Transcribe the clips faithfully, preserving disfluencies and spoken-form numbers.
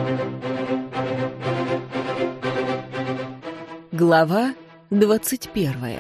Глава двадцать первая.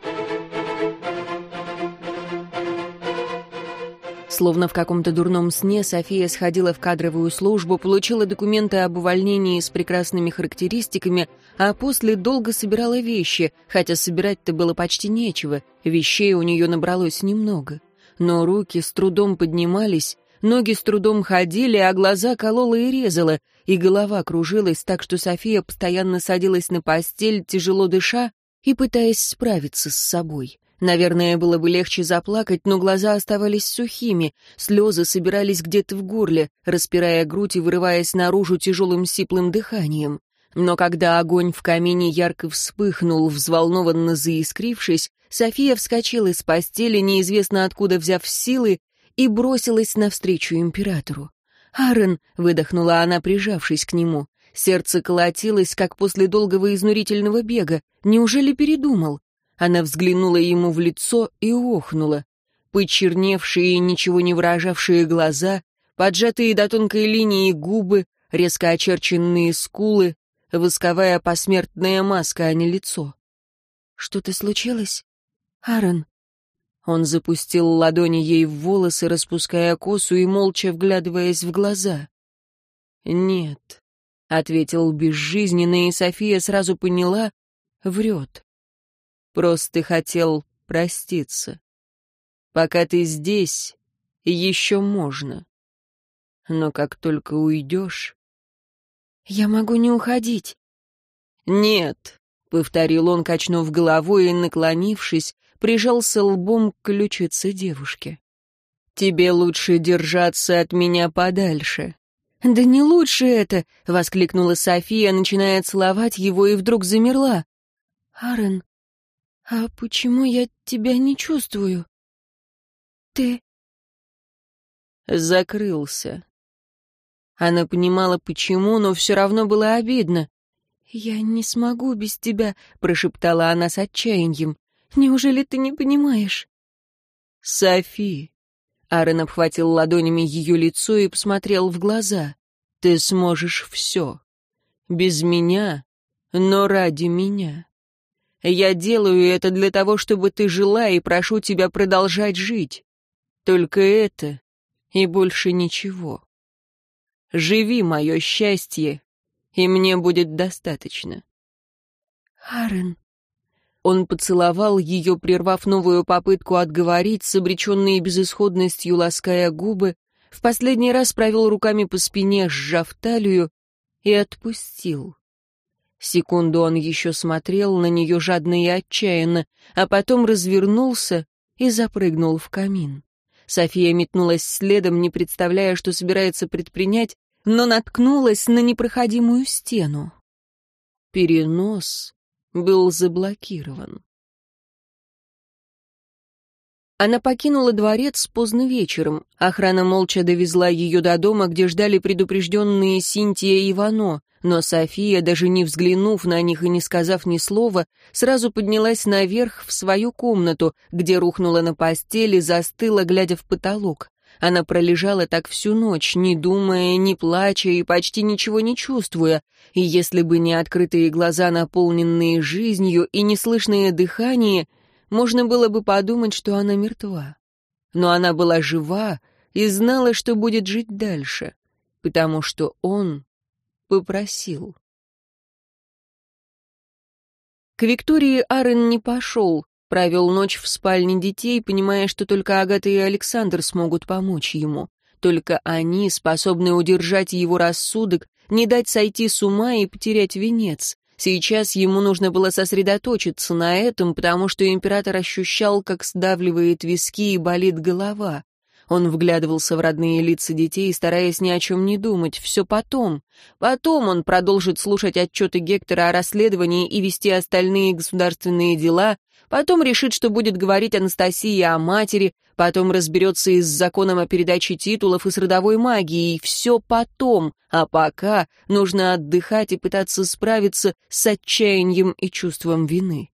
Словно в каком-то дурном сне, София сходила в кадровую службу, получила документы об увольнении с прекрасными характеристиками, а после долго собирала вещи, хотя собирать-то было почти нечего, вещей у нее набралось немного. Но руки с трудом поднимались, ноги с трудом ходили, а глаза кололо и резало, и голова кружилась так, что София постоянно садилась на постель, тяжело дыша и пытаясь справиться с собой. Наверное, было бы легче заплакать, но глаза оставались сухими, слезы собирались где-то в горле, распирая грудь и вырываясь наружу тяжелым сиплым дыханием. Но когда огонь в камине ярко вспыхнул, взволнованно заискрившись, София вскочила с постели, неизвестно откуда взяв силы, и бросилась навстречу императору. «Аарон!» — выдохнула она, прижавшись к нему. Сердце колотилось, как после долгого изнурительного бега. Неужели передумал? Она взглянула ему в лицо и охнула. Почерневшие и ничего не выражавшие глаза, поджатые до тонкой линии губы, резко очерченные скулы, восковая посмертная маска, а не лицо. «Что-то случилось? Аарон?» Он запустил ладони ей в волосы, распуская косу и молча вглядываясь в глаза. «Нет», — ответил безжизненно, и София сразу поняла — врет. «Просто хотел проститься. Пока ты здесь, еще можно. Но как только уйдешь...» «Я могу не уходить». «Нет», — повторил он, качнув головой и, наклонившись, прижался лбом к ключице девушки. «Тебе лучше держаться от меня подальше». «Да не лучше это!» — воскликнула София, начиная целовать его, и вдруг замерла. «Аарон, а почему я тебя не чувствую? Ты...» Закрылся. Она понимала, почему, но все равно было обидно. «Я не смогу без тебя», — прошептала она с отчаянием. «Неужели ты не понимаешь?» «Софи», — Аарон обхватил ладонями ее лицо и посмотрел в глаза, — «ты сможешь все. Без меня, но ради меня. Я делаю это для того, чтобы ты жила, и прошу тебя продолжать жить. Только это и больше ничего. Живи мое счастье, и мне будет достаточно». «Аарон...» Он поцеловал ее, прервав новую попытку отговорить, с обреченной безысходностью лаская губы, в последний раз провел руками по спине, сжав талию, и отпустил. Секунду он еще смотрел на нее жадно и отчаянно, а потом развернулся и запрыгнул в камин. София метнулась следом, не представляя, что собирается предпринять, но наткнулась на непроходимую стену. Перенос был заблокирован. Она покинула дворец поздно вечером. Охрана молча довезла ее до дома, где ждали предупрежденные Синтия и Вано, но София, даже не взглянув на них и не сказав ни слова, сразу поднялась наверх в свою комнату, где рухнула на постели, застыла, глядя в потолок. Она пролежала так всю ночь, не думая, не плача и почти ничего не чувствуя, и если бы не открытые глаза, наполненные жизнью, и неслышное дыхание, можно было бы подумать, что она мертва. Но она была жива и знала, что будет жить дальше, потому что он попросил. К Виктории Аарон не пошел, провел ночь в спальне детей, понимая, что только Агата и Александр смогут помочь ему. Только они способны удержать его рассудок, не дать сойти с ума и потерять венец. Сейчас ему нужно было сосредоточиться на этом, потому что император ощущал, как сдавливает виски и болит голова. Он вглядывался в родные лица детей, стараясь ни о чем не думать. Все потом. Потом он продолжит слушать отчеты Гектора о расследовании и вести остальные государственные дела. Потом решит, что будет говорить Анастасии о матери. Потом разберется и с законом о передаче титулов, и с родовой магией. Все потом. А пока нужно отдыхать и пытаться справиться с отчаянием и чувством вины.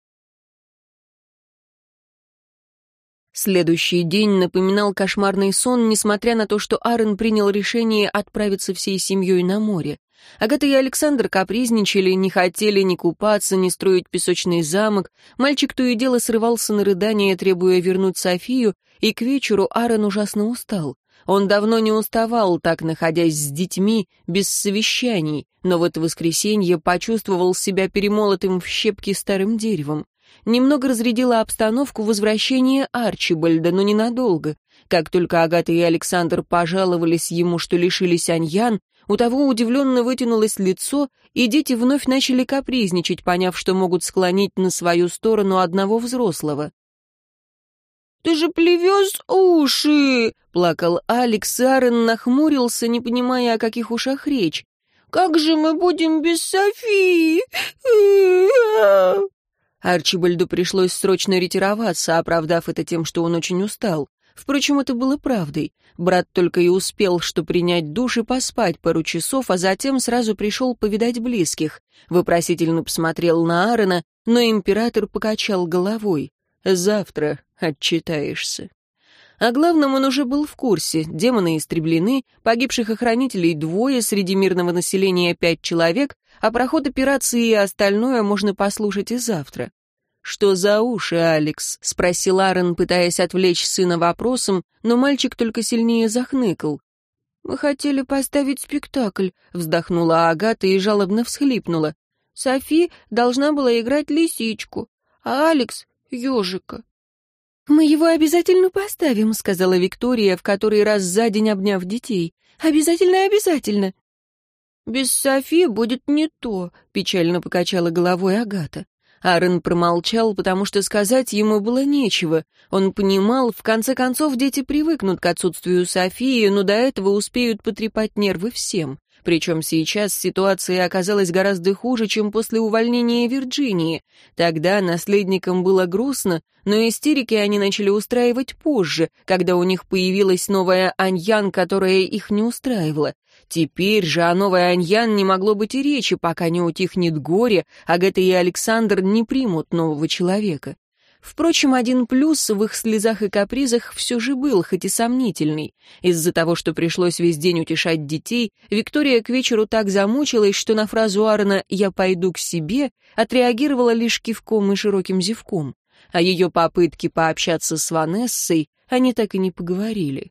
Следующий день напоминал кошмарный сон, несмотря на то, что Аарон принял решение отправиться всей семьей на море. Агата и Александр капризничали, не хотели ни купаться, ни строить песочный замок. Мальчик то и дело срывался на рыдание, требуя вернуть Софию, и к вечеру Аарон ужасно устал. Он давно не уставал, так находясь с детьми, без совещаний, но в это воскресенье почувствовал себя перемолотым в щепки старым деревом. Немного разрядило обстановку возвращение Арчибальда, но ненадолго. Как только Агата и Александр пожаловались ему, что лишились Аньян, у того удивленно вытянулось лицо, и дети вновь начали капризничать, поняв, что могут склонить на свою сторону одного взрослого. «Ты же плевешь уши!» — плакал Алекс, и Аарон нахмурился, не понимая, о каких ушах речь. «Как же мы будем без Софии?» Арчибальду пришлось срочно ретироваться, оправдав это тем, что он очень устал. Впрочем, это было правдой. Брат только и успел, что принять душ и поспать пару часов, а затем сразу пришел повидать близких. Вопросительно посмотрел на Аарона, но император покачал головой. «Завтра отчитаешься». О главном он уже был в курсе. Демоны истреблены, погибших охранителей двое, среди мирного населения пять человек, а про ход операции и остальное можно послушать и завтра. «Что за уши, Алекс?» — спросил Аарон, пытаясь отвлечь сына вопросом, но мальчик только сильнее захныкал. «Мы хотели поставить спектакль», — вздохнула Агата и жалобно всхлипнула. «Софи должна была играть лисичку, а Алекс — ежика». «Мы его обязательно поставим», — сказала Виктория, в который раз за день обняв детей. «Обязательно, обязательно». «Без Софи будет не то», — печально покачала головой Агата. Аарон промолчал, потому что сказать ему было нечего. Он понимал, в конце концов дети привыкнут к отсутствию Софии, но до этого успеют потрепать нервы всем. Причем сейчас ситуация оказалась гораздо хуже, чем после увольнения Вирджинии. Тогда наследникам было грустно, но истерики они начали устраивать позже, когда у них появилась новая Аньян, которая их не устраивала. Теперь же о новой Аньян не могло быть и речи, пока не утихнет горе, Агата и Александр не примут нового человека. Впрочем, один плюс в их слезах и капризах все же был, хоть и сомнительный. Из-за того, что пришлось весь день утешать детей, Виктория к вечеру так замучилась, что на фразу Аарона «я пойду к себе» отреагировала лишь кивком и широким зевком. О ее попытке пообщаться с Ванессой они так и не поговорили.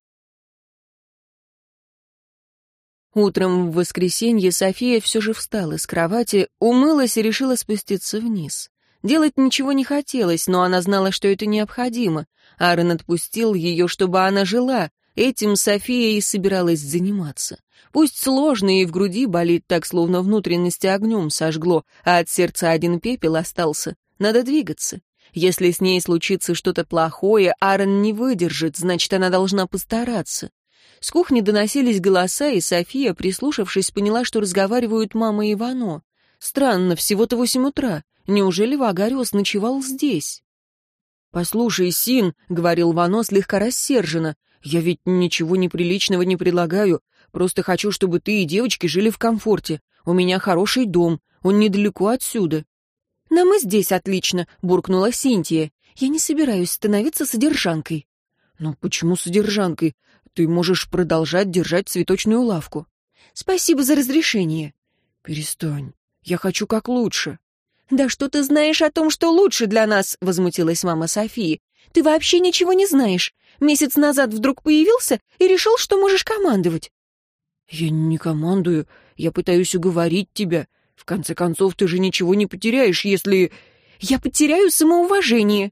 Утром в воскресенье София все же встала с кровати, умылась и решила спуститься вниз. Делать ничего не хотелось, но она знала, что это необходимо. Аарон отпустил ее, чтобы она жила. Этим София и собиралась заниматься. Пусть сложно и в груди болит так, словно внутренности огнем сожгло, а от сердца один пепел остался. Надо двигаться. Если с ней случится что-то плохое, Аарон не выдержит, значит, она должна постараться. С кухни доносились голоса, и София, прислушавшись, поняла, что разговаривают мама и Вано. Странно, всего-то восемь утра. Неужели Вагариус ночевал здесь? «Послушай, Син», — говорил Вано слегка рассерженно, — «я ведь ничего неприличного не предлагаю. Просто хочу, чтобы ты и девочки жили в комфорте. У меня хороший дом, он недалеко отсюда». «Нам и здесь отлично», — буркнула Синтия. «Я не собираюсь становиться содержанкой». «Ну почему содержанкой? Ты можешь продолжать держать цветочную лавку». «Спасибо за разрешение». «Перестань. Я хочу как лучше». «Да что ты знаешь о том, что лучше для нас?» — возмутилась мама Софии. «Ты вообще ничего не знаешь. Месяц назад вдруг появился и решил, что можешь командовать». «Я не командую. Я пытаюсь уговорить тебя. В конце концов, ты же ничего не потеряешь, если...» «Я потеряю самоуважение».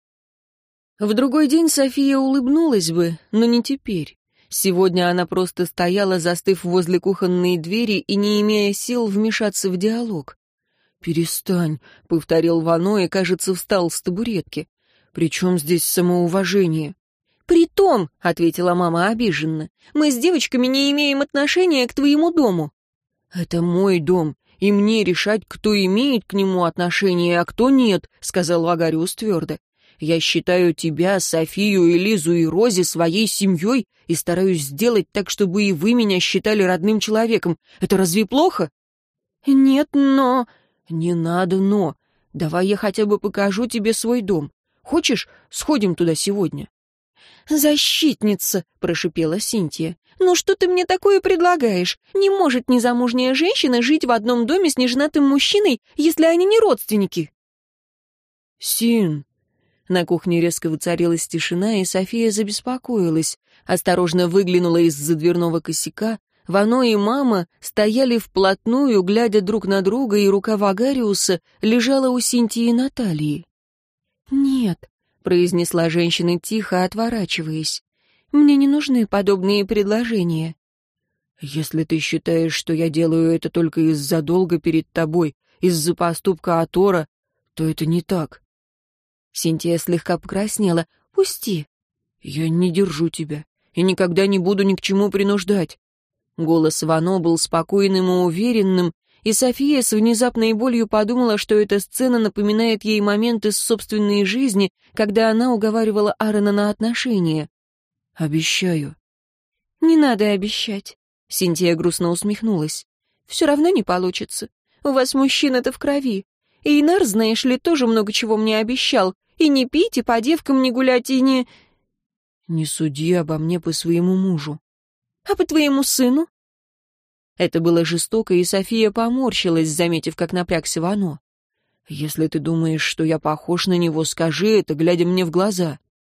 В другой день София улыбнулась бы, но не теперь. Сегодня она просто стояла, застыв возле кухонной двери и не имея сил вмешаться в диалог. «Перестань», — повторил Вано и, кажется, встал с табуретки. «При чем здесь самоуважение?» «Притом», — ответила мама обиженно, — «мы с девочками не имеем отношения к твоему дому». «Это мой дом, и мне решать, кто имеет к нему отношение, а кто нет», — сказал Вагариус твердо. «Я считаю тебя, Софию, Элизу и Рози своей семьей и стараюсь сделать так, чтобы и вы меня считали родным человеком. Это разве плохо?» «Нет, но...» «Не надо «но». Давай я хотя бы покажу тебе свой дом. Хочешь, сходим туда сегодня?» «Защитница», — прошипела Синтия. «Ну что ты мне такое предлагаешь? Не может незамужняя женщина жить в одном доме с неженатым мужчиной, если они не родственники». «Син!» На кухне резко воцарилась тишина, и София забеспокоилась. Осторожно выглянула из-за дверного косяка. Вано и мама стояли вплотную, глядя друг на друга, и рука Вагариуса лежала у Синтии на талии. «Нет», — произнесла женщина тихо, отворачиваясь. «Мне не нужны подобные предложения». «Если ты считаешь, что я делаю это только из-за долга перед тобой, из-за поступка Атора, то это не так». Синтия слегка покраснела. «Пусти». «Я не держу тебя и никогда не буду ни к чему принуждать». Голос Вано был спокойным и уверенным, и София с внезапной болью подумала, что эта сцена напоминает ей момент из собственной жизни, когда она уговаривала Аарона на отношения. «Обещаю». «Не надо обещать», — Синтия грустно усмехнулась. «Все равно не получится. У вас мужчина-то в крови. И Инар, знаешь ли, тоже много чего мне обещал. И не пить, и по девкам не гулять, и не...» «Не суди обо мне по своему мужу». «А по твоему сыну?» Это было жестоко, и София поморщилась, заметив, как напрягся Вано. «Если ты думаешь, что я похож на него, скажи это, глядя мне в глаза».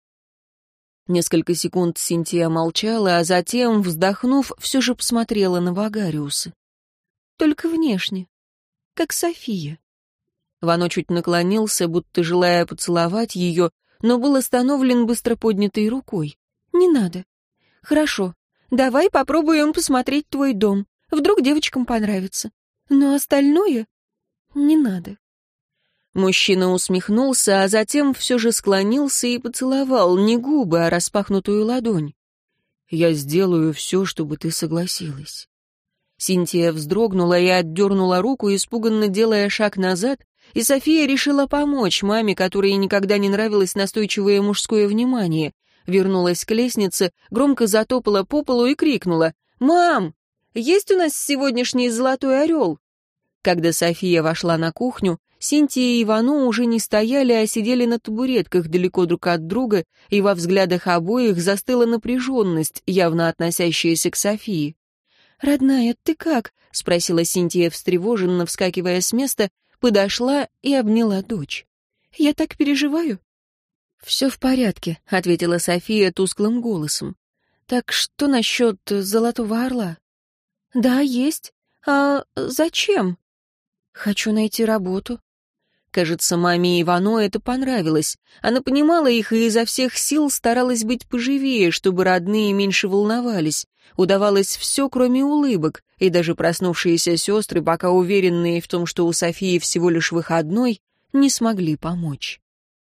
Несколько секунд Синтия молчала, а затем, вздохнув, все же посмотрела на Вагариуса. «Только внешне, как София». Вано чуть наклонился, будто желая поцеловать ее, но был остановлен быстро поднятой рукой. «Не надо. Хорошо, давай попробуем посмотреть твой дом. Вдруг девочкам понравится. Но остальное не надо». Мужчина усмехнулся, а затем все же склонился и поцеловал не губы, а распахнутую ладонь. «Я сделаю все, чтобы ты согласилась». Синтия вздрогнула и отдернула руку, испуганно делая шаг назад, и София решила помочь маме, которой никогда не нравилось настойчивое мужское внимание. Вернулась к лестнице, громко затопала по полу и крикнула: «Мам, есть у нас сегодняшний золотой орел?» Когда София вошла на кухню, Синтия и Вано уже не стояли, а сидели на табуретках далеко друг от друга, и во взглядах обоих застыла напряженность, явно относящаяся к Софии. «Родная, ты как?» — спросила Синтия встревоженно, вскакивая с места, подошла и обняла дочь. «Я так переживаю». «Все в порядке», — ответила София тусклым голосом. «Так что насчет золотого орла?» «Да, есть. А зачем?» «Хочу найти работу». Кажется, маме Ивано это понравилось. Она понимала их и изо всех сил старалась быть поживее, чтобы родные меньше волновались. Удавалось все, кроме улыбок, и даже проснувшиеся сестры, пока уверенные в том, что у Софии всего лишь выходной, не смогли помочь.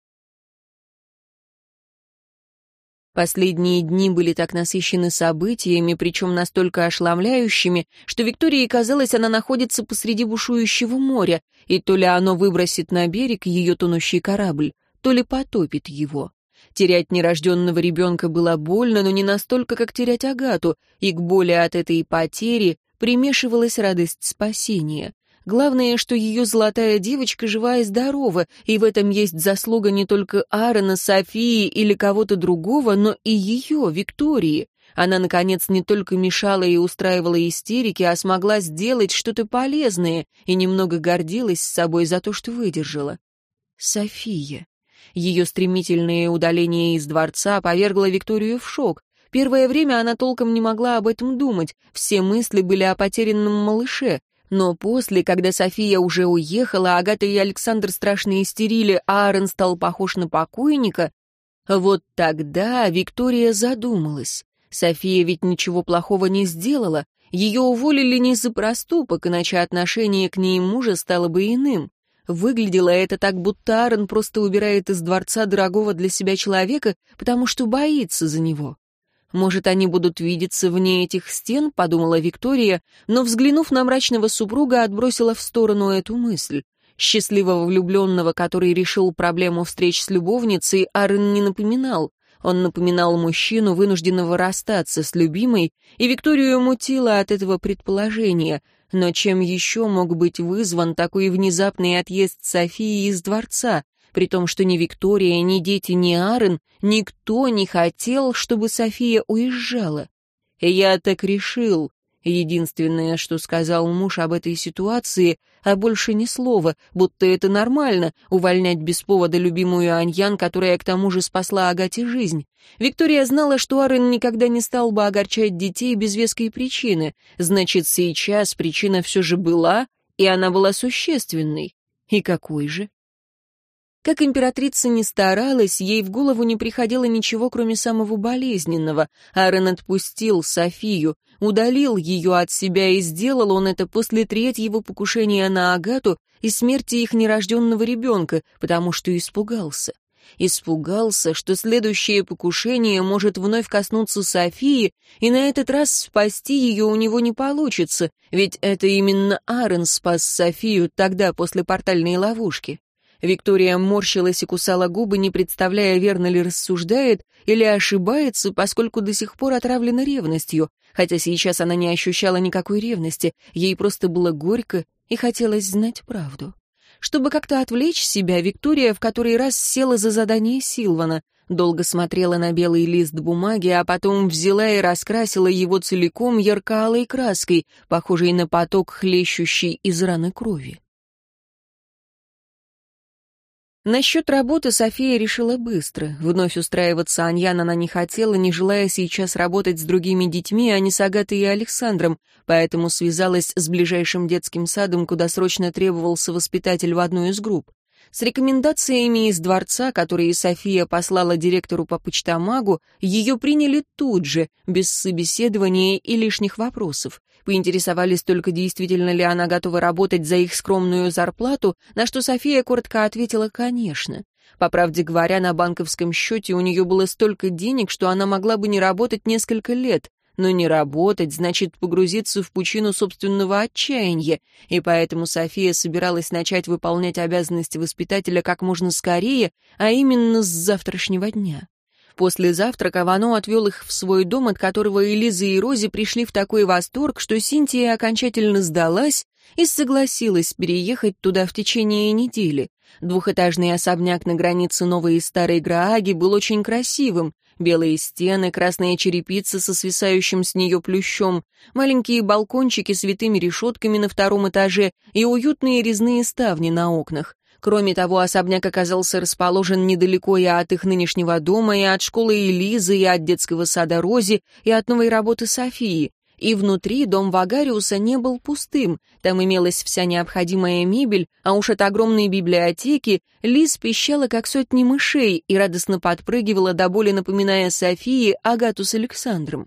Последние дни были так насыщены событиями, причем настолько ошеломляющими, что Виктории казалось, она находится посреди бушующего моря, и то ли оно выбросит на берег ее тонущий корабль, то ли потопит его. Терять нерожденного ребенка было больно, но не настолько, как терять Агату, и к боли от этой потери примешивалась радость спасения. Главное, что ее золотая девочка жива и здорова, и в этом есть заслуга не только Аарона, Софии или кого-то другого, но и ее, Виктории. Она, наконец, не только мешала и устраивала истерики, а смогла сделать что-то полезное и немного гордилась собой за то, что выдержала. София. Ее стремительное удаление из дворца повергло Викторию в шок. Первое время она толком не могла об этом думать, все мысли были о потерянном малыше. Но после, когда София уже уехала, Агата и Александр страшно истерили, а Аарон стал похож на покойника, вот тогда Виктория задумалась. София ведь ничего плохого не сделала, ее уволили не за проступок, иначе отношение к ней мужа стало бы иным. Выглядело это так, будто Аарон просто убирает из дворца дорогого для себя человека, потому что боится за него. «Может, они будут видеться вне этих стен?» — подумала Виктория, но, взглянув на мрачного супруга, отбросила в сторону эту мысль. Счастливого влюбленного, который решил проблему встреч с любовницей, Аарон не напоминал. Он напоминал мужчину, вынужденного расстаться с любимой, и Викторию мутило от этого предположения. Но чем еще мог быть вызван такой внезапный отъезд Софии из дворца? При том, что ни Виктория, ни дети, ни Аарон, никто не хотел, чтобы София уезжала. «Я так решил», — единственное, что сказал муж об этой ситуации, а больше ни слова, будто это нормально — увольнять без повода любимую Аньян, которая к тому же спасла Агате жизнь. Виктория знала, что Аарон никогда не стал бы огорчать детей без веской причины. Значит, сейчас причина все же была, и она была существенной. И какой же? Как императрица не старалась, ей в голову не приходило ничего, кроме самого болезненного. Аарон отпустил Софию, удалил ее от себя, и сделал он это после третьего покушения на Агату и смерти их нерожденного ребенка, потому что испугался. Испугался, что следующее покушение может вновь коснуться Софии, и на этот раз спасти ее у него не получится, ведь это именно Аарон спас Софию тогда после портальной ловушки. Виктория морщилась и кусала губы, не представляя, верно ли рассуждает или ошибается, поскольку до сих пор отравлена ревностью, хотя сейчас она не ощущала никакой ревности, ей просто было горько и хотелось знать правду. Чтобы как-то отвлечь себя, Виктория в который раз села за задание Силвана, долго смотрела на белый лист бумаги, а потом взяла и раскрасила его целиком ярко-алой краской, похожей на поток, хлещущий из раны крови. Насчет работы София решила быстро. Вновь устраиваться Аньян она не хотела, не желая сейчас работать с другими детьми, а не с Агатой и Александром, поэтому связалась с ближайшим детским садом, куда срочно требовался воспитатель в одну из групп. С рекомендациями из дворца, которые София послала директору по почтамагу, ее приняли тут же, без собеседования и лишних вопросов. Поинтересовались только, действительно ли она готова работать за их скромную зарплату, на что София коротко ответила «конечно». По правде говоря, на банковском счете у нее было столько денег, что она могла бы не работать несколько лет. Но не работать значит погрузиться в пучину собственного отчаяния, и поэтому София собиралась начать выполнять обязанности воспитателя как можно скорее, а именно с завтрашнего дня. После завтрака Вано отвел их в свой дом, от которого Элиза и Рози пришли в такой восторг, что Синтия окончательно сдалась и согласилась переехать туда в течение недели. Двухэтажный особняк на границе Новой и Старой Грааги был очень красивым. Белые стены, красная черепица со свисающим с нее плющом, маленькие балкончики с витыми решетками на втором этаже и уютные резные ставни на окнах. Кроме того, особняк оказался расположен недалеко и от их нынешнего дома, и от школы Элизы, и от детского сада Рози, и от новой работы Софии. И внутри дом Вагариуса не был пустым, там имелась вся необходимая мебель, а уж от огромной библиотеки Лиз пищала, как сотни мышей, и радостно подпрыгивала, до боли напоминая Софии Агату с Александром.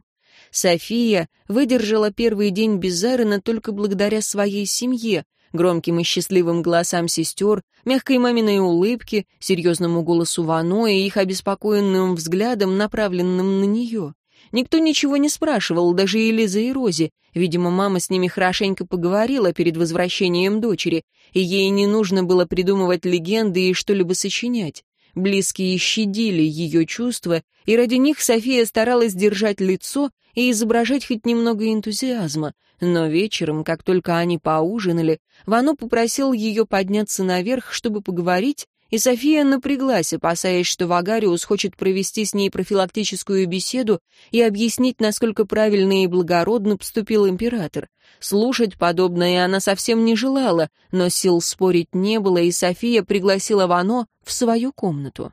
София выдержала первый день без Аарона только благодаря своей семье, громким и счастливым голосам сестер, мягкой маминой улыбке, серьезному голосу Вано и их обеспокоенным взглядом, направленным на нее. Никто ничего не спрашивал, даже Элиза и Рози. Видимо, мама с ними хорошенько поговорила перед возвращением дочери, и ей не нужно было придумывать легенды и что-либо сочинять. Близкие щадили ее чувства, и ради них София старалась держать лицо и изображать хоть немного энтузиазма. Но вечером, как только они поужинали, Вано попросил ее подняться наверх, чтобы поговорить, и София напряглась, опасаясь, что Вагариус хочет провести с ней профилактическую беседу и объяснить, насколько правильно и благородно поступил император. Слушать подобное она совсем не желала, но сил спорить не было, и София пригласила Вано в свою комнату.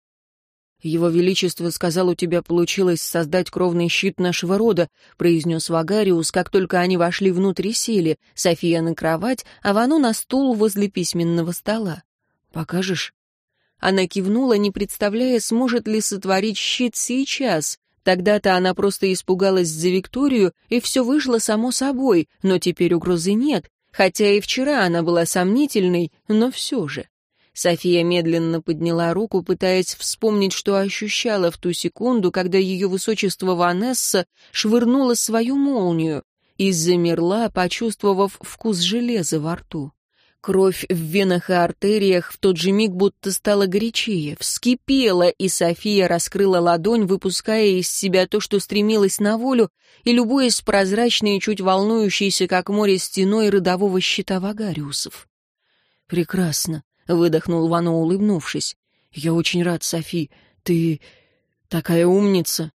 «Его Величество сказал, у тебя получилось создать кровный щит нашего рода», произнес Вагариус, как только они вошли внутрь и сели, София на кровать, а Вано на стул возле письменного стола. «Покажешь?» Она кивнула, не представляя, сможет ли сотворить щит сейчас. Тогда-то она просто испугалась за Викторию, и все вышло само собой, но теперь угрозы нет, хотя и вчера она была сомнительной, но все же. София медленно подняла руку, пытаясь вспомнить, что ощущала в ту секунду, когда ее высочество Ванесса швырнула свою молнию, и замерла, почувствовав вкус железа во рту. Кровь в венах и артериях в тот же миг будто стала горячее, вскипела, и София раскрыла ладонь, выпуская из себя то, что стремилось на волю, и любуясь прозрачной и чуть волнующейся, как море, стеной родового щита Вагариусов. «Прекрасно», — выдохнул Вано, улыбнувшись. «Я очень рад, Софи. Ты такая умница».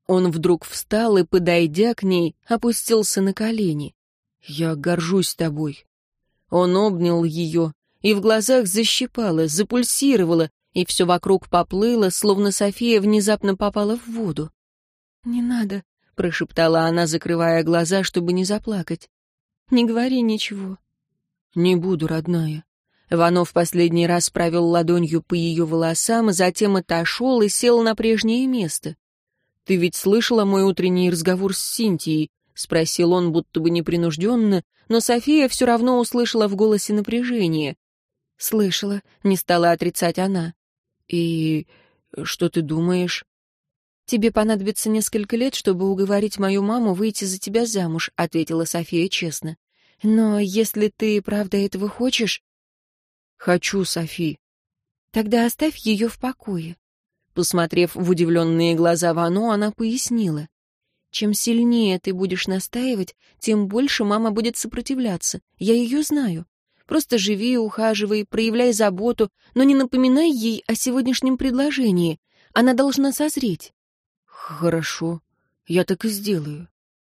Он вдруг встал и, подойдя к ней, опустился на колени. «Я горжусь тобой». Он обнял ее, и в глазах защипало, запульсировало, и все вокруг поплыло, словно София внезапно попала в воду. «Не надо», — прошептала она, закрывая глаза, чтобы не заплакать. «Не говори ничего». «Не буду, родная». Вано в последний раз провел ладонью по ее волосам, затем отошел и сел на прежнее место. «Ты ведь слышала мой утренний разговор с Синтией?» — спросил он, будто бы непринужденно, но София все равно услышала в голосе напряжение. «Слышала», — не стала отрицать она. «И что ты думаешь?» «Тебе понадобится несколько лет, чтобы уговорить мою маму выйти за тебя замуж», — ответила София честно. «Но если ты правда этого хочешь...» «Хочу, Софи». «Тогда оставь ее в покое». Посмотрев в удивленные глаза Вано, она пояснила. «Чем сильнее ты будешь настаивать, тем больше мама будет сопротивляться. Я ее знаю. Просто живи, ухаживай, проявляй заботу, но не напоминай ей о сегодняшнем предложении. Она должна созреть». «Хорошо, я так и сделаю».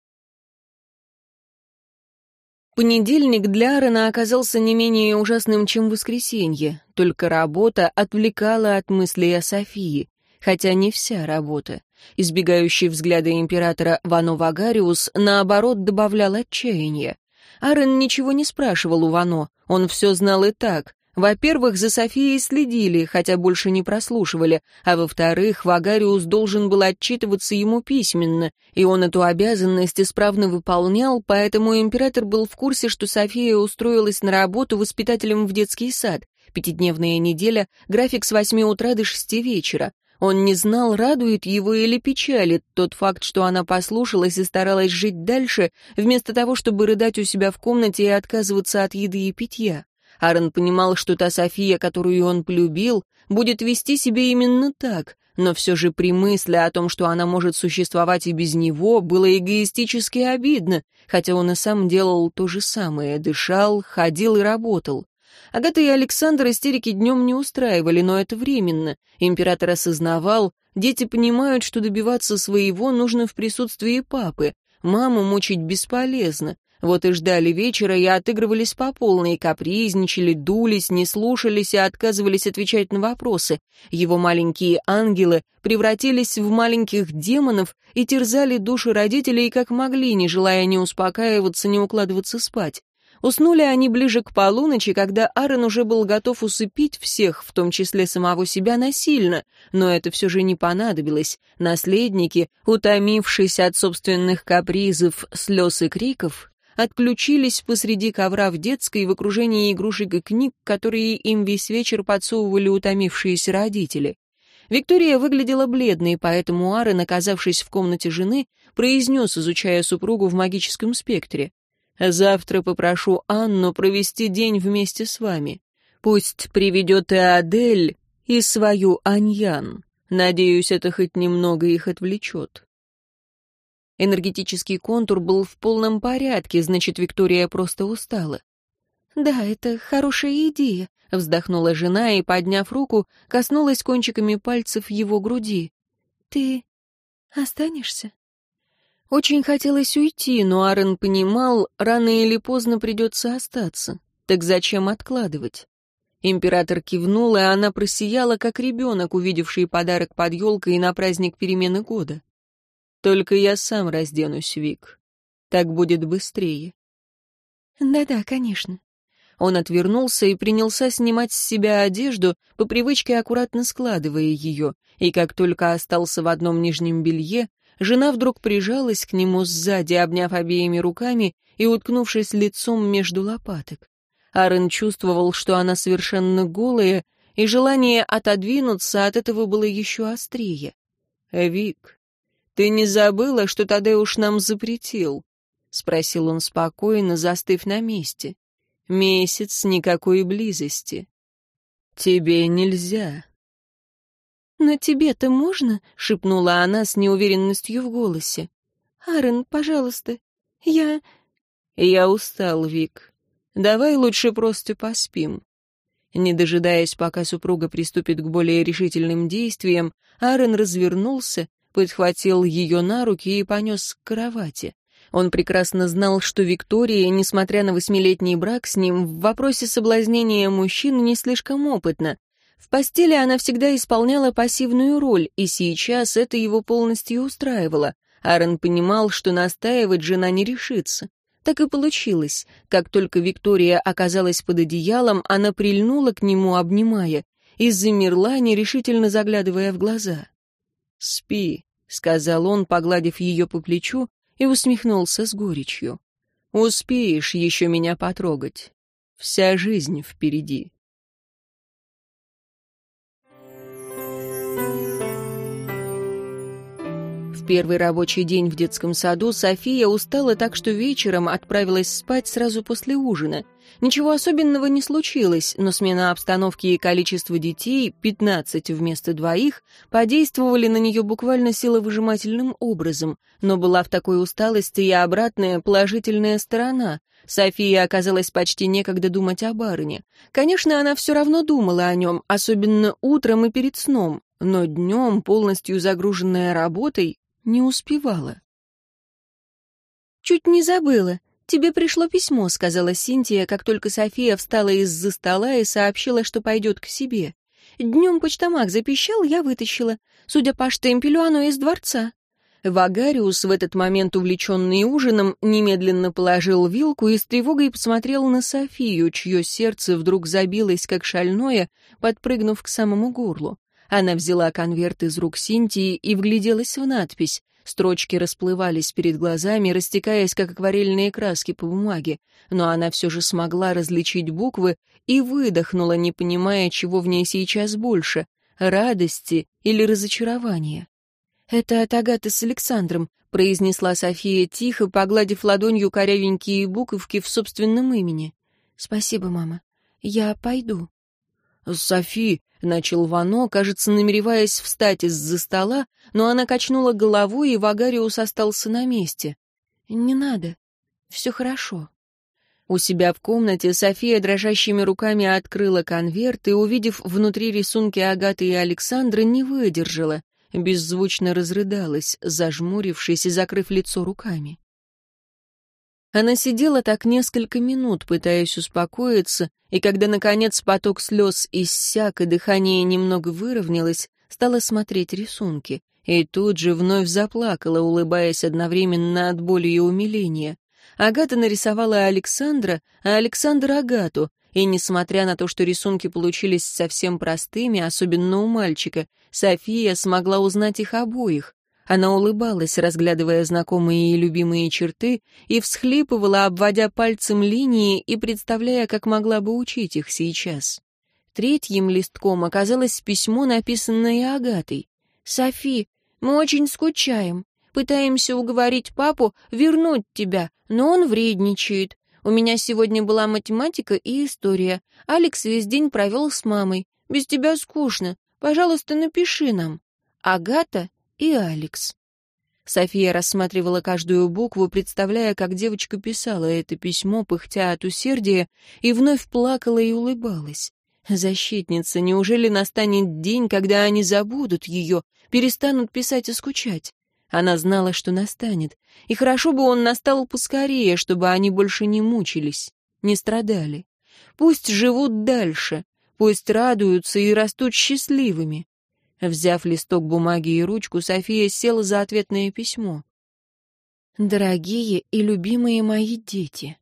Понедельник для Аарона оказался не менее ужасным, чем воскресенье, только работа отвлекала от мыслей о Софии, хотя не вся работа. Избегающий взгляда императора Вано Вагариус, наоборот, добавлял отчаяния. Аарон ничего не спрашивал у Вано, он все знал и так. Во-первых, за Софией следили, хотя больше не прослушивали, а во-вторых, Вагариус должен был отчитываться ему письменно, и он эту обязанность исправно выполнял, поэтому император был в курсе, что София устроилась на работу воспитателем в детский сад. Пятидневная неделя, график с восьми утра до шести вечера. Он не знал, радует его или печалит тот факт, что она послушалась и старалась жить дальше, вместо того, чтобы рыдать у себя в комнате и отказываться от еды и питья. Аарон понимал, что та София, которую он полюбил, будет вести себя именно так, но все же при мысли о том, что она может существовать и без него, было эгоистически обидно, хотя он и сам делал то же самое, дышал, ходил и работал. Агата и Александр истерики днем не устраивали, но это временно. Император осознавал, дети понимают, что добиваться своего нужно в присутствии папы. Маму мучить бесполезно. Вот и ждали вечера и отыгрывались по полной, капризничали, дулись, не слушались и отказывались отвечать на вопросы. Его маленькие ангелы превратились в маленьких демонов и терзали души родителей как могли, не желая ни успокаиваться, ни укладываться спать. Уснули они ближе к полуночи, когда Аарон уже был готов усыпить всех, в том числе самого себя, насильно, но это все же не понадобилось. Наследники, утомившись от собственных капризов, слез и криков, отключились посреди ковра в детской в окружении игрушек и книг, которые им весь вечер подсовывали утомившиеся родители. Виктория выглядела бледной, поэтому Аарон, оказавшись в комнате жены, произнес, изучая супругу в магическом спектре: «Завтра попрошу Анну провести день вместе с вами. Пусть приведет и Адель, и свою Аньян. Надеюсь, это хоть немного их отвлечет». Энергетический контур был в полном порядке, значит, Виктория просто устала. «Да, это хорошая идея», — вздохнула жена и, подняв руку, коснулась кончиками пальцев его груди. «Ты останешься?» Очень хотелось уйти, но Аарон понимал, рано или поздно придется остаться. Так зачем откладывать? Император кивнул, и она просияла, как ребенок, увидевший подарок под елкой на праздник перемены года. «Только я сам разденусь, Вик. Так будет быстрее». «Да-да, конечно». Он отвернулся и принялся снимать с себя одежду, по привычке аккуратно складывая ее, и как только остался в одном нижнем белье, жена вдруг прижалась к нему сзади, обняв обеими руками и уткнувшись лицом между лопаток. Аарон чувствовал, что она совершенно голая, и желание отодвинуться от этого было еще острее. «Вик, ты не забыла, что Тадеуш нам запретил?» — спросил он спокойно, застыв на месте. «Месяц никакой близости. Тебе нельзя». «Но тебе-то можно?» — шепнула она с неуверенностью в голосе. «Аарон, пожалуйста, я...» «Я устал, Вик. Давай лучше просто поспим». Не дожидаясь, пока супруга приступит к более решительным действиям, Аарон развернулся, подхватил ее на руки и понес к кровати. Он прекрасно знал, что Виктория, несмотря на восьмилетний брак с ним, в вопросе соблазнения мужчин не слишком опытна. В постели она всегда исполняла пассивную роль, и сейчас это его полностью устраивало. Аарон понимал, что настаивать жена не решится. Так и получилось. Как только Виктория оказалась под одеялом, она прильнула к нему, обнимая, и замерла, нерешительно заглядывая в глаза. «Спи», — сказал он, погладив ее по плечу, и усмехнулся с горечью. «Успеешь еще меня потрогать. Вся жизнь впереди». В первый рабочий день в детском саду София устала так, что вечером отправилась спать сразу после ужина. Ничего особенного не случилось, но смена обстановки и количество детей, пятнадцать вместо двоих, подействовали на нее буквально силовыжимательным образом. Но была в такой усталости и обратная положительная сторона. Софии оказалось почти некогда думать о барыне. Конечно, она все равно думала о нем, особенно утром и перед сном, но днем, полностью загруженная работой, не успевала. «Чуть не забыла. Тебе пришло письмо», — сказала Синтия, как только София встала из-за стола и сообщила, что пойдет к себе. «Днем почтамак запищал, я вытащила. Судя по штемпелю, оно из дворца». Вагариус, в этот момент увлеченный ужином, немедленно положил вилку и с тревогой посмотрел на Софию, чье сердце вдруг забилось, как шальное, подпрыгнув к самому горлу. Она взяла конверт из рук Синтии и вгляделась в надпись. Строчки расплывались перед глазами, растекаясь, как акварельные краски по бумаге, но она все же смогла различить буквы и выдохнула, не понимая, чего в ней сейчас больше — радости или разочарования. «Это от Агаты с Александром», — произнесла София тихо, погладив ладонью корявенькие буковки в собственном имени. «Спасибо, мама. Я пойду». «Софи», — начал Вано, кажется, намереваясь встать из-за стола, но она качнула головой, и Вагариус остался на месте. «Не надо. Все хорошо». У себя в комнате София дрожащими руками открыла конверт и, увидев внутри рисунки Агаты и Александра, не выдержала, беззвучно разрыдалась, зажмурившись и закрыв лицо руками. Она сидела так несколько минут, пытаясь успокоиться, и когда, наконец, поток слез иссяк и дыхание немного выровнялось, стала смотреть рисунки, и тут же вновь заплакала, улыбаясь одновременно от боли и умиления. Агата нарисовала Александра, а Александр — Агату, и, несмотря на то, что рисунки получились совсем простыми, особенно у мальчика, София смогла узнать их обоих. Она улыбалась, разглядывая знакомые и любимые черты, и всхлипывала, обводя пальцем линии и представляя, как могла бы учить их сейчас. Третьим листком оказалось письмо, написанное Агатой. «Софи, мы очень скучаем. Пытаемся уговорить папу вернуть тебя, но он вредничает. У меня сегодня была математика и история. Алекс весь день провел с мамой. Без тебя скучно. Пожалуйста, напиши нам. Агата и Алекс». София рассматривала каждую букву, представляя, как девочка писала это письмо, пыхтя от усердия, и вновь плакала и улыбалась. Защитница, неужели настанет день, когда они забудут ее, перестанут писать и скучать? Она знала, что настанет, и хорошо бы он настал поскорее, чтобы они больше не мучились, не страдали. Пусть живут дальше, пусть радуются и растут счастливыми. Взяв листок бумаги и ручку, София села за ответное письмо. «Дорогие и любимые мои дети».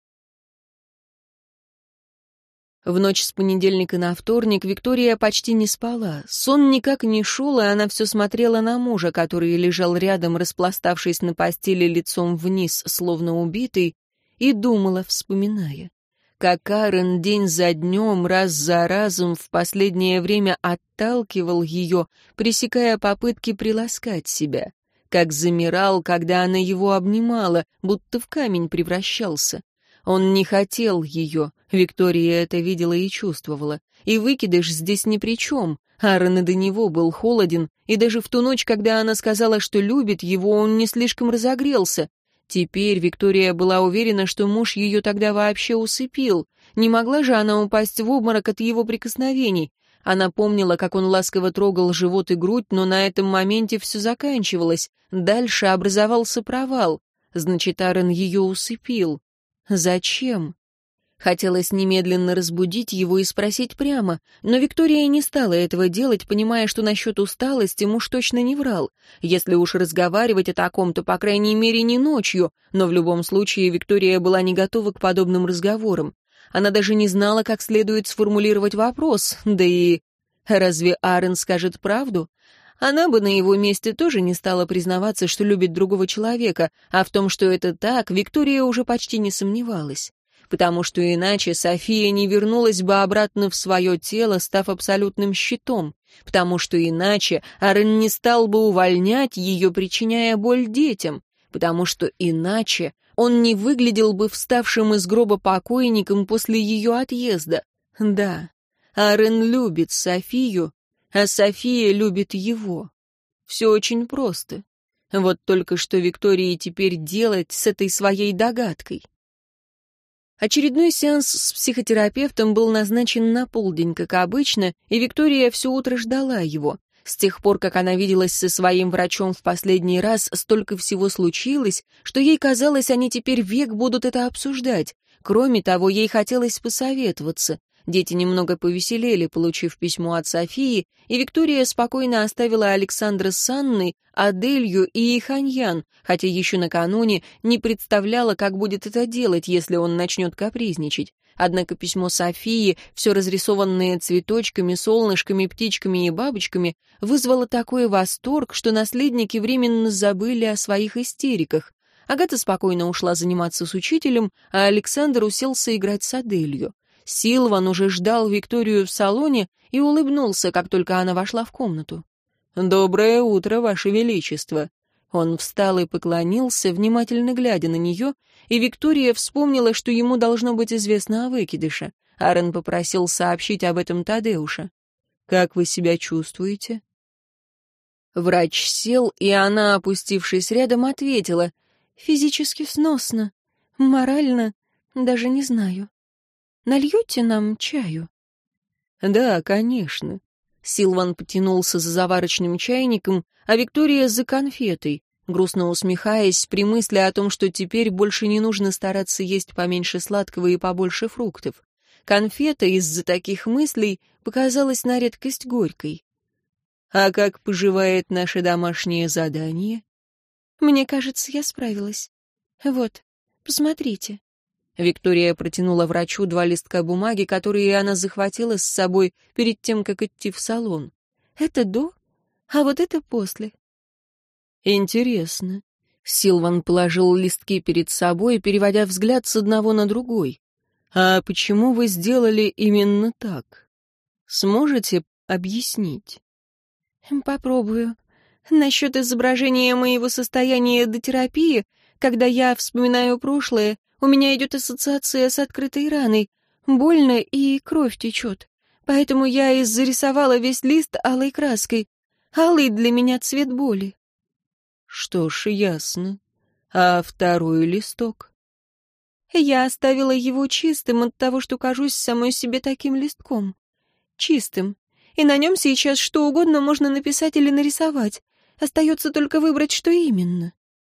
В ночь с понедельника на вторник Виктория почти не спала. Сон никак не шел, и она все смотрела на мужа, который лежал рядом, распластавшись на постели лицом вниз, словно убитый, и думала, вспоминая. Как Аарон день за днем, раз за разом в последнее время отталкивал ее, пресекая попытки приласкать себя. Как замирал, когда она его обнимала, будто в камень превращался. Он не хотел ее, Виктория это видела и чувствовала. И выкидыш здесь ни при чем. Аарон и до него был холоден, и даже в ту ночь, когда она сказала, что любит его, он не слишком разогрелся. Теперь Виктория была уверена, что муж ее тогда вообще усыпил. Не могла же она упасть в обморок от его прикосновений. Она помнила, как он ласково трогал живот и грудь, но на этом моменте все заканчивалось. Дальше образовался провал. Значит, Аарон ее усыпил. Зачем? Хотелось немедленно разбудить его и спросить прямо, но Виктория не стала этого делать, понимая, что насчет усталости муж точно не врал. Если уж разговаривать о таком, то, по крайней мере, не ночью, но в любом случае Виктория была не готова к подобным разговорам. Она даже не знала, как следует сформулировать вопрос, да и... Разве Аарон скажет правду? Она бы на его месте тоже не стала признаваться, что любит другого человека, а в том, что это так, Виктория уже почти не сомневалась. Потому что иначе София не вернулась бы обратно в свое тело, став абсолютным щитом. Потому что иначе Аарон не стал бы увольнять ее, причиняя боль детям. Потому что иначе он не выглядел бы вставшим из гроба покойником после ее отъезда. Да, Аарон любит Софию, а София любит его. Все очень просто. Вот только что Виктории теперь делать с этой своей догадкой? Очередной сеанс с психотерапевтом был назначен на полдень, как обычно, и Виктория все утро ждала его. С тех пор, как она виделась со своим врачом в последний раз, столько всего случилось, что ей казалось, они теперь век будут это обсуждать. Кроме того, ей хотелось посоветоваться. Дети немного повеселели, получив письмо от Софии, и Виктория спокойно оставила Александра с Анной, Аделью и Иханьян, хотя еще накануне не представляла, как будет это делать, если он начнет капризничать. Однако письмо Софии, все разрисованное цветочками, солнышками, птичками и бабочками, вызвало такой восторг, что наследники временно забыли о своих истериках. Агата спокойно ушла заниматься с учителем, а Александр уселся играть с Аделью. Силван уже ждал Викторию в салоне и улыбнулся, как только она вошла в комнату. «Доброе утро, Ваше Величество!» Он встал и поклонился, внимательно глядя на нее, и Виктория вспомнила, что ему должно быть известно о выкидыше. Аарон попросил сообщить об этом Тадеуша. «Как вы себя чувствуете?» Врач сел, и она, опустившись рядом, ответила: «Физически сносно, морально даже не знаю. Нальете нам чаю?» «Да, конечно». Силван потянулся за заварочным чайником, а Виктория за конфетой, грустно усмехаясь при мысли о том, что теперь больше не нужно стараться есть поменьше сладкого и побольше фруктов. Конфета из-за таких мыслей показалась на редкость горькой. «А как поживает наше домашнее задание?» «Мне кажется, я справилась. Вот, посмотрите». Виктория протянула врачу два листка бумаги, которые она захватила с собой перед тем, как идти в салон. «Это до, а вот это после». «Интересно». Силван положил листки перед собой, переводя взгляд с одного на другой. «А почему вы сделали именно так? Сможете объяснить?» «Попробую. Насчет изображения моего состояния до терапии, когда я вспоминаю прошлое, у меня идет ассоциация с открытой раной. Больно и кровь течет. Поэтому я и зарисовала весь лист алой краской. Алый для меня цвет боли». «Что ж, ясно. А второй листок?» «Я оставила его чистым от того, что кажусь самой себе таким листком. Чистым. И на нем сейчас что угодно можно написать или нарисовать. Остается только выбрать, что именно».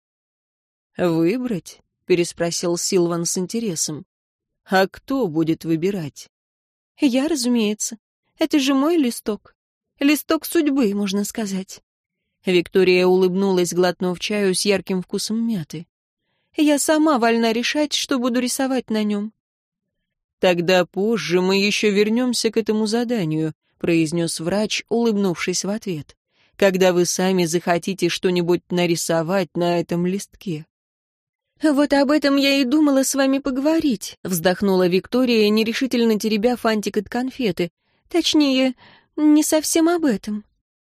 «Выбрать?» — переспросил Силван с интересом. «А кто будет выбирать?» «Я, разумеется. Это же мой листок. Листок судьбы, можно сказать». Виктория улыбнулась, глотнув чаю с ярким вкусом мяты. «Я сама вольна решать, что буду рисовать на нем». «Тогда позже мы еще вернемся к этому заданию», — произнес врач, улыбнувшись в ответ. «Когда вы сами захотите что-нибудь нарисовать на этом листке». «Вот об этом я и думала с вами поговорить», — вздохнула Виктория, нерешительно теребя фантик от конфеты. «Точнее, не совсем об этом».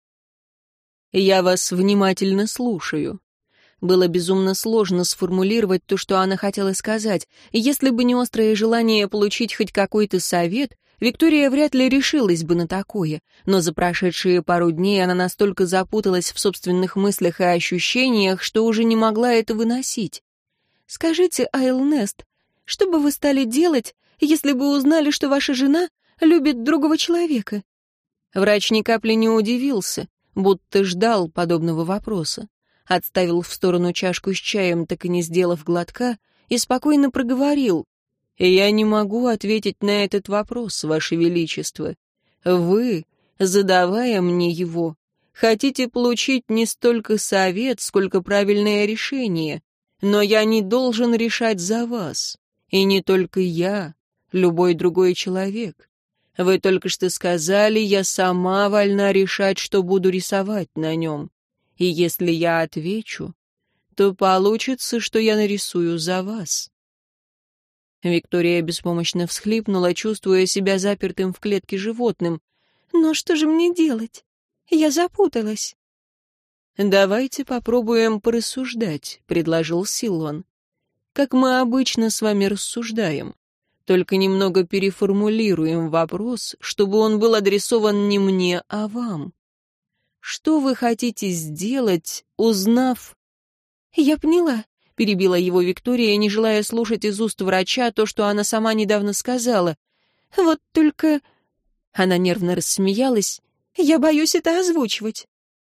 «Я вас внимательно слушаю». Было безумно сложно сформулировать то, что она хотела сказать, и если бы не острое желание получить хоть какой-то совет, Виктория вряд ли решилась бы на такое, но за прошедшие пару дней она настолько запуталась в собственных мыслях и ощущениях, что уже не могла это выносить. «Скажите, Айлнест, что бы вы стали делать, если бы узнали, что ваша жена любит другого человека?» Врач ни капли не удивился, будто ждал подобного вопроса. Отставил в сторону чашку с чаем, так и не сделав глотка, и спокойно проговорил: «Я не могу ответить на этот вопрос, Ваше Величество. Вы, задавая мне его, хотите получить не столько совет, сколько правильное решение, но я не должен решать за вас, и не только я, любой другой человек. Вы только что сказали, я сама вольна решать, что буду рисовать на нем, и если я отвечу, то получится, что я нарисую за вас». Виктория беспомощно всхлипнула, чувствуя себя запертым в клетке животным. «Но что же мне делать? Я запуталась». «Давайте попробуем порассуждать», — предложил Силван. «Как мы обычно с вами рассуждаем. Только немного переформулируем вопрос, чтобы он был адресован не мне, а вам. Что вы хотите сделать, узнав...» «Я поняла», — перебила его Виктория, не желая слушать из уст врача то, что она сама недавно сказала. «Вот только...» Она нервно рассмеялась. «Я боюсь это озвучивать».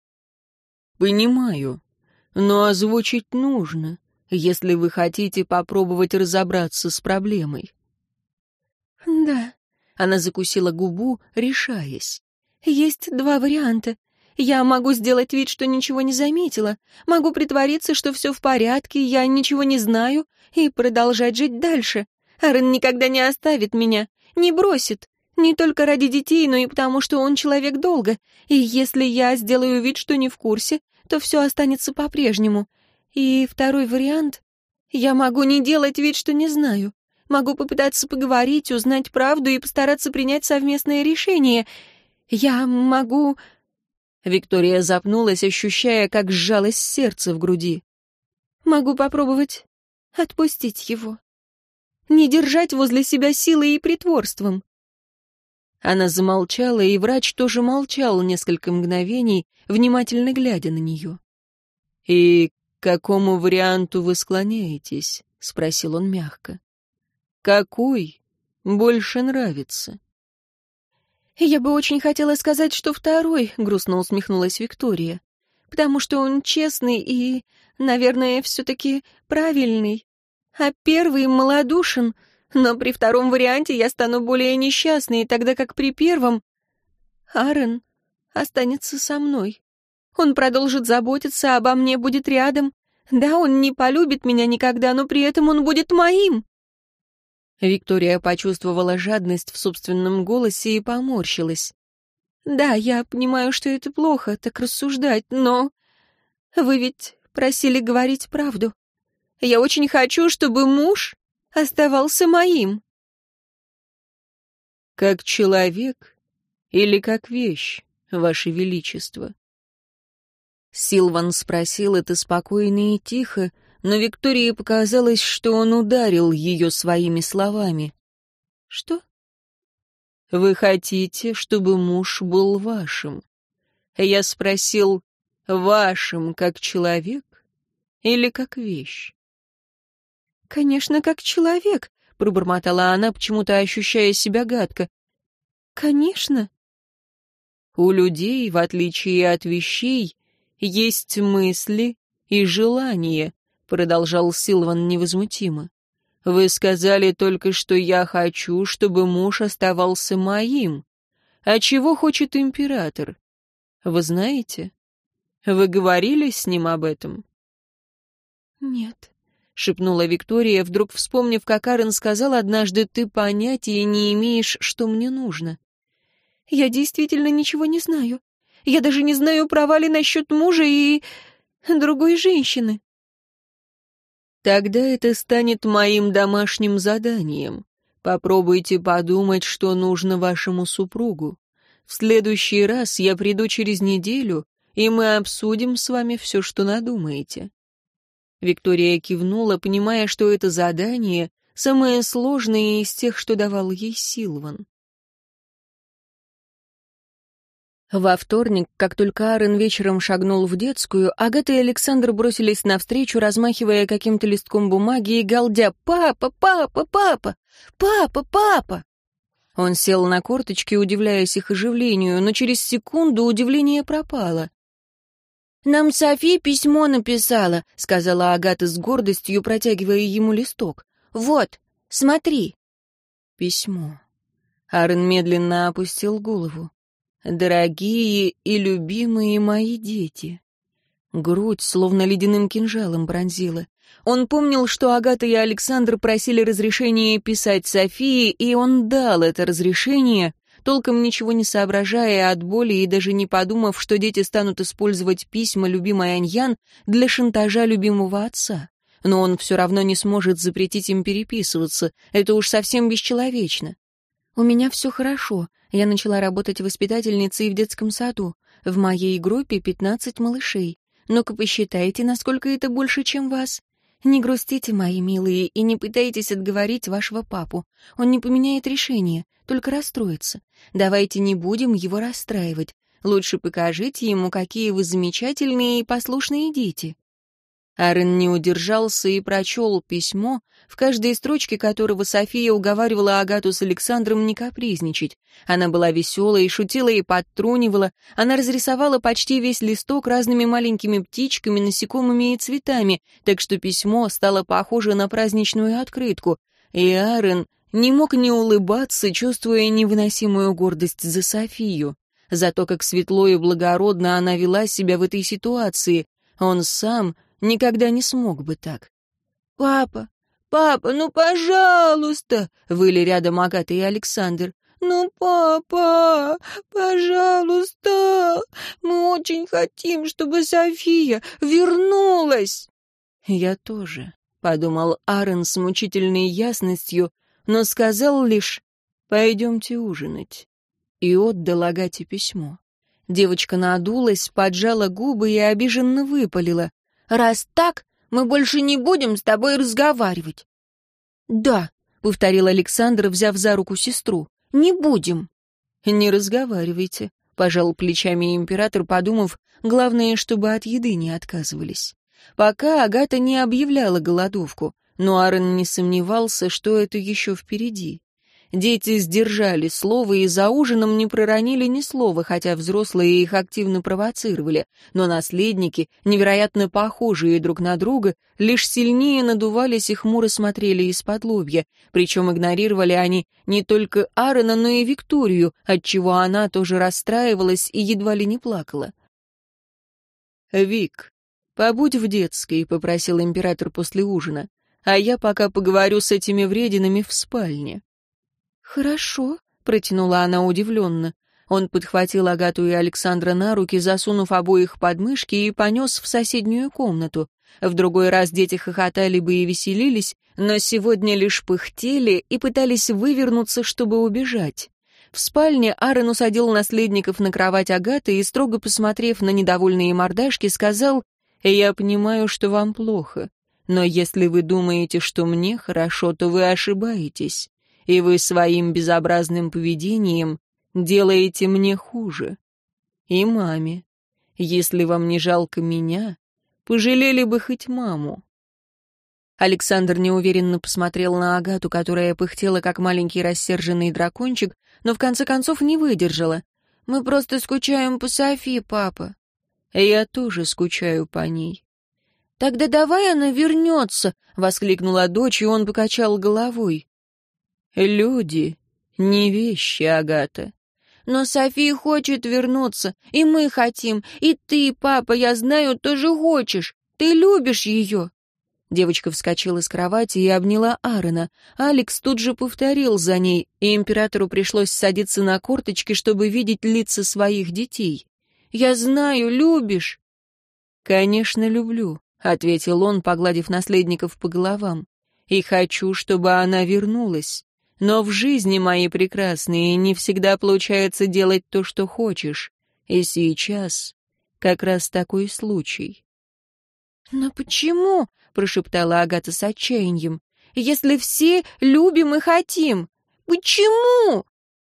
«Понимаю, но озвучить нужно, если вы хотите попробовать разобраться с проблемой». «Да», — она закусила губу, решаясь. «Есть два варианта. Я могу сделать вид, что ничего не заметила, могу притвориться, что все в порядке, я ничего не знаю, и продолжать жить дальше. Аарон никогда не оставит меня, не бросит, не только ради детей, но и потому, что он человек долга, и если я сделаю вид, что не в курсе, то все останется по-прежнему. И второй вариант — я могу не делать вид, что не знаю, могу попытаться поговорить, узнать правду и постараться принять совместное решение. Я могу...» Виктория запнулась, ощущая, как сжалось сердце в груди. «Могу попробовать отпустить его. Не держать возле себя силой и притворством». Она замолчала, и врач тоже молчал несколько мгновений, внимательно глядя на нее. «И к какому варианту вы склоняетесь?» — спросил он мягко. «Какой больше нравится?» «Я бы очень хотела сказать, что второй», — грустно усмехнулась Виктория, «потому что он честный и, наверное, все-таки правильный. А первый малодушен, но при втором варианте я стану более несчастной, тогда как при первом Аарон останется со мной. Он продолжит заботиться обо мне, будет рядом. Да, он не полюбит меня никогда, но при этом он будет моим». Виктория почувствовала жадность в собственном голосе и поморщилась. «Да, я понимаю, что это плохо, так рассуждать, но... Вы ведь просили говорить правду. Я очень хочу, чтобы муж оставался моим». «Как человек или как вещь, Ваше Величество?» Силван спросил это спокойно и тихо, но Виктории показалось, что он ударил ее своими словами. «Что?» «Вы хотите, чтобы муж был вашим?» Я спросил, вашим как человек или как вещь? «Конечно, как человек», — пробормотала она, почему-то ощущая себя гадко. «Конечно». «У людей, в отличие от вещей, есть мысли и желания», — продолжал Силван невозмутимо. «Вы сказали только, что я хочу, чтобы муж оставался моим. А чего хочет император? Вы знаете? Вы говорили с ним об этом?» «Нет», — шепнула Виктория, вдруг вспомнив, как Аарон сказал однажды: «Ты понятия не имеешь, что мне нужно». «Я действительно ничего не знаю. Я даже не знаю, права ли насчет мужа и другой женщины». «Тогда это станет моим домашним заданием. Попробуйте подумать, что нужно вашему супругу. В следующий раз я приду через неделю, и мы обсудим с вами все, что надумаете». Виктория кивнула, понимая, что это задание самое сложное из тех, что давал ей Силван. Во вторник, как только Аарон вечером шагнул в детскую, Агата и Александр бросились навстречу, размахивая каким-то листком бумаги и галдя: «Папа, папа, папа! Папа, папа!» Он сел на корточки, удивляясь их оживлению, но через секунду удивление пропало. «Нам Софи письмо написала», — сказала Агата с гордостью, протягивая ему листок. «Вот, смотри». Письмо. Аарон медленно опустил голову. «Дорогие и любимые мои дети». Грудь словно ледяным кинжалом пронзила. Он помнил, что Агата и Александр просили разрешения писать Софии, и он дал это разрешение, толком ничего не соображая от боли и даже не подумав, что дети станут использовать письма любимой Аньян для шантажа любимого отца. Но он все равно не сможет запретить им переписываться, это уж совсем бесчеловечно. «У меня все хорошо. Я начала работать воспитательницей в детском саду. В моей группе пятнадцать малышей. Ну-ка посчитайте, насколько это больше, чем вас. Не грустите, мои милые, и не пытайтесь отговорить вашего папу. Он не поменяет решение, только расстроится. Давайте не будем его расстраивать. Лучше покажите ему, какие вы замечательные и послушные дети». Аарон не удержался и прочел письмо, в каждой строчке которого София уговаривала Агату с Александром не капризничать. Она была веселой, шутила и подтрунивала. Она разрисовала почти весь листок разными маленькими птичками, насекомыми и цветами, так что письмо стало похоже на праздничную открытку. И Аарон не мог не улыбаться, чувствуя невыносимую гордость за Софию. За то, как светло и благородно она вела себя в этой ситуации. Он сам никогда не смог бы так. «Папа, папа, ну, пожалуйста!» — выли рядом Агата и Александр. «Ну, папа, пожалуйста! Мы очень хотим, чтобы София вернулась!» «Я тоже», — подумал Аарон с мучительной ясностью, но сказал лишь «пойдемте ужинать» и отдал Агате письмо. Девочка надулась, поджала губы и обиженно выпалила: «Раз так, мы больше не будем с тобой разговаривать». «Да», — повторил Александр, взяв за руку сестру, — «не будем». «Не разговаривайте», — пожал плечами император, подумав, главное, чтобы от еды не отказывались. Пока Агата не объявляла голодовку, но Аарон не сомневался, что это еще впереди. Дети сдержали слово и за ужином не проронили ни слова, хотя взрослые их активно провоцировали, но наследники, невероятно похожие друг на друга, лишь сильнее надувались и хмуро смотрели из-под лобья, причем игнорировали они не только Аарона, но и Викторию, отчего она тоже расстраивалась и едва ли не плакала. «Вик, побудь в детской», — попросил император после ужина, «а я пока поговорю с этими врединами в спальне». «Хорошо», — протянула она удивленно. Он подхватил Агату и Александра на руки, засунув обоих под мышки, и понес в соседнюю комнату. В другой раз дети хохотали бы и веселились, но сегодня лишь пыхтели и пытались вывернуться, чтобы убежать. В спальне Аарон усадил наследников на кровать Агаты и, строго посмотрев на недовольные мордашки, сказал: «Я понимаю, что вам плохо, но если вы думаете, что мне хорошо, то вы ошибаетесь. И вы своим безобразным поведением делаете мне хуже. И маме. Если вам не жалко меня, пожалели бы хоть маму». Александр неуверенно посмотрел на Агату, которая пыхтела, как маленький рассерженный дракончик, но в конце концов не выдержала. «Мы просто скучаем по Софи, папа». «Я тоже скучаю по ней». «Тогда давай она вернется», — воскликнула дочь, и он покачал головой. «Люди, не вещи, Агата». «Но София хочет вернуться, и мы хотим, и ты, папа, я знаю, тоже хочешь. Ты любишь ее». Девочка вскочила с кровати и обняла Аарона. Алекс тут же повторил за ней, и императору пришлось садиться на корточки, чтобы видеть лица своих детей. «Я знаю, любишь». «Конечно, люблю», — ответил он, погладив наследников по головам. «И хочу, чтобы она вернулась. Но в жизни, мои прекрасные, не всегда получается делать то, что хочешь. И сейчас как раз такой случай». «Но почему?» — прошептала Агата с отчаянием. «Если все любим и хотим, почему?»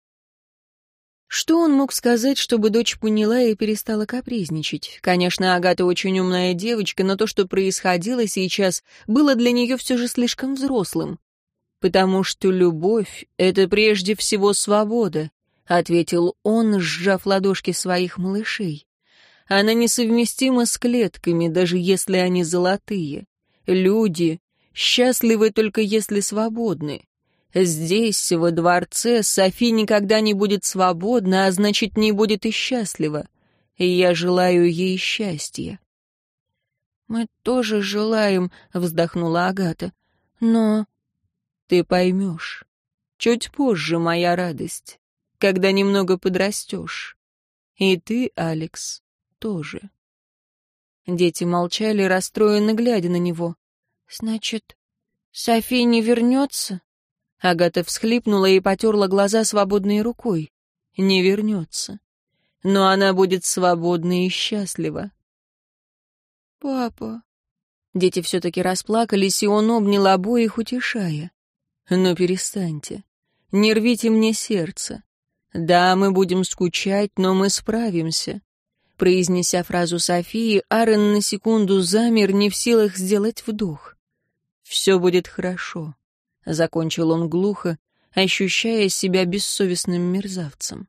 Что он мог сказать, чтобы дочь поняла и перестала капризничать? Конечно, Агата очень умная девочка, но то, что происходило сейчас, было для нее все же слишком взрослым. «Потому что любовь — это прежде всего свобода», — ответил он, сжав ладошки своих малышей. «Она несовместима с клетками, даже если они золотые. Люди счастливы только если свободны. Здесь, во дворце, Софи никогда не будет свободна, а значит, не будет и счастлива. И я желаю ей счастья». «Мы тоже желаем», — вздохнула Агата. «Но...» «Ты поймешь. Чуть позже, моя радость, когда немного подрастешь. И ты, Алекс, тоже». Дети молчали, расстроенно глядя на него. «Значит, Софи не вернется?» Агата всхлипнула и потерла глаза свободной рукой. «Не вернется. Но она будет свободна и счастлива». «Папа...» Дети все-таки расплакались, и он обнял обоих, утешая. «Ну, перестаньте. Не рвите мне сердце. Да, мы будем скучать, но мы справимся». Произнеся фразу Софии, Аарон на секунду замер, не в силах сделать вдох. «Все будет хорошо», — закончил он глухо, ощущая себя бессовестным мерзавцем.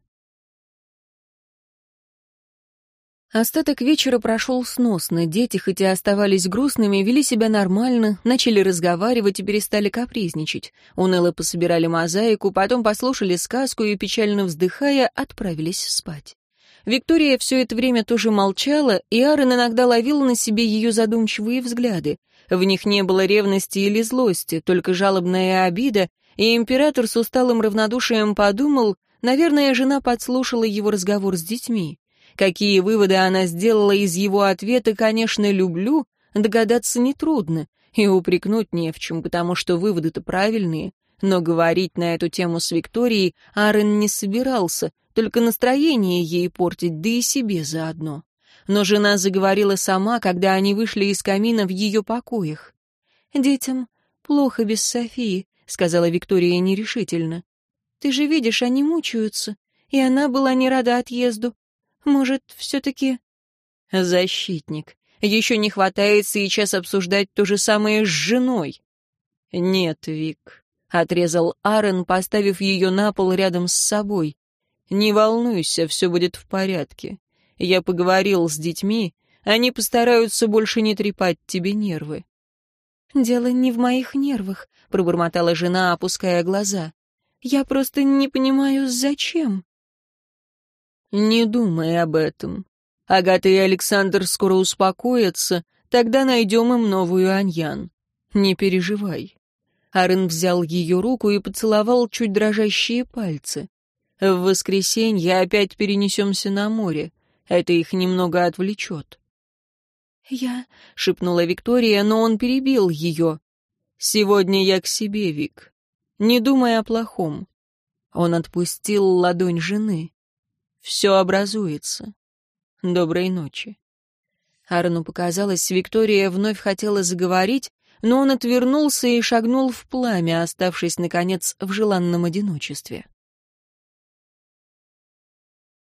Остаток вечера прошел сносно. Дети, хоть и оставались грустными, вели себя нормально, начали разговаривать и перестали капризничать. Уныло пособирали мозаику, потом послушали сказку и, печально вздыхая, отправились спать. Виктория все это время тоже молчала, и Аарон иногда ловил на себе ее задумчивые взгляды. В них не было ревности или злости, только жалобная обида, и император с усталым равнодушием подумал, наверное, жена подслушала его разговор с детьми. Какие выводы она сделала из его ответа, конечно, люблю, догадаться нетрудно, и упрекнуть не в чем, потому что выводы-то правильные, но говорить на эту тему с Викторией Аарон не собирался, только настроение ей портить, да и себе заодно. Но жена заговорила сама, когда они вышли из камина в ее покоях. «Детям плохо без Софии», — сказала Виктория нерешительно. «Ты же видишь, они мучаются, и она была не рада отъезду. Может, все-таки...» «Защитник. Еще не хватает сейчас обсуждать то же самое с женой». «Нет, Вик», — отрезал Аарон, поставив ее на пол рядом с собой. «Не волнуйся, все будет в порядке. Я поговорил с детьми, они постараются больше не трепать тебе нервы». «Дело не в моих нервах», — пробормотала жена, опуская глаза. «Я просто не понимаю, зачем». «Не думай об этом. Агата и Александр скоро успокоятся, тогда найдем им новую Аньян. Не переживай». Аарон взял ее руку и поцеловал чуть дрожащие пальцы. «В воскресенье опять перенесемся на море. Это их немного отвлечет». «Я...» — шепнула Виктория, но он перебил ее. «Сегодня я к себе, Вик. Не думай о плохом». Он отпустил ладонь жены. «Все образуется. Доброй ночи». Аарону показалось, Виктория вновь хотела заговорить, но он отвернулся и шагнул в пламя, оставшись, наконец, в желанном одиночестве.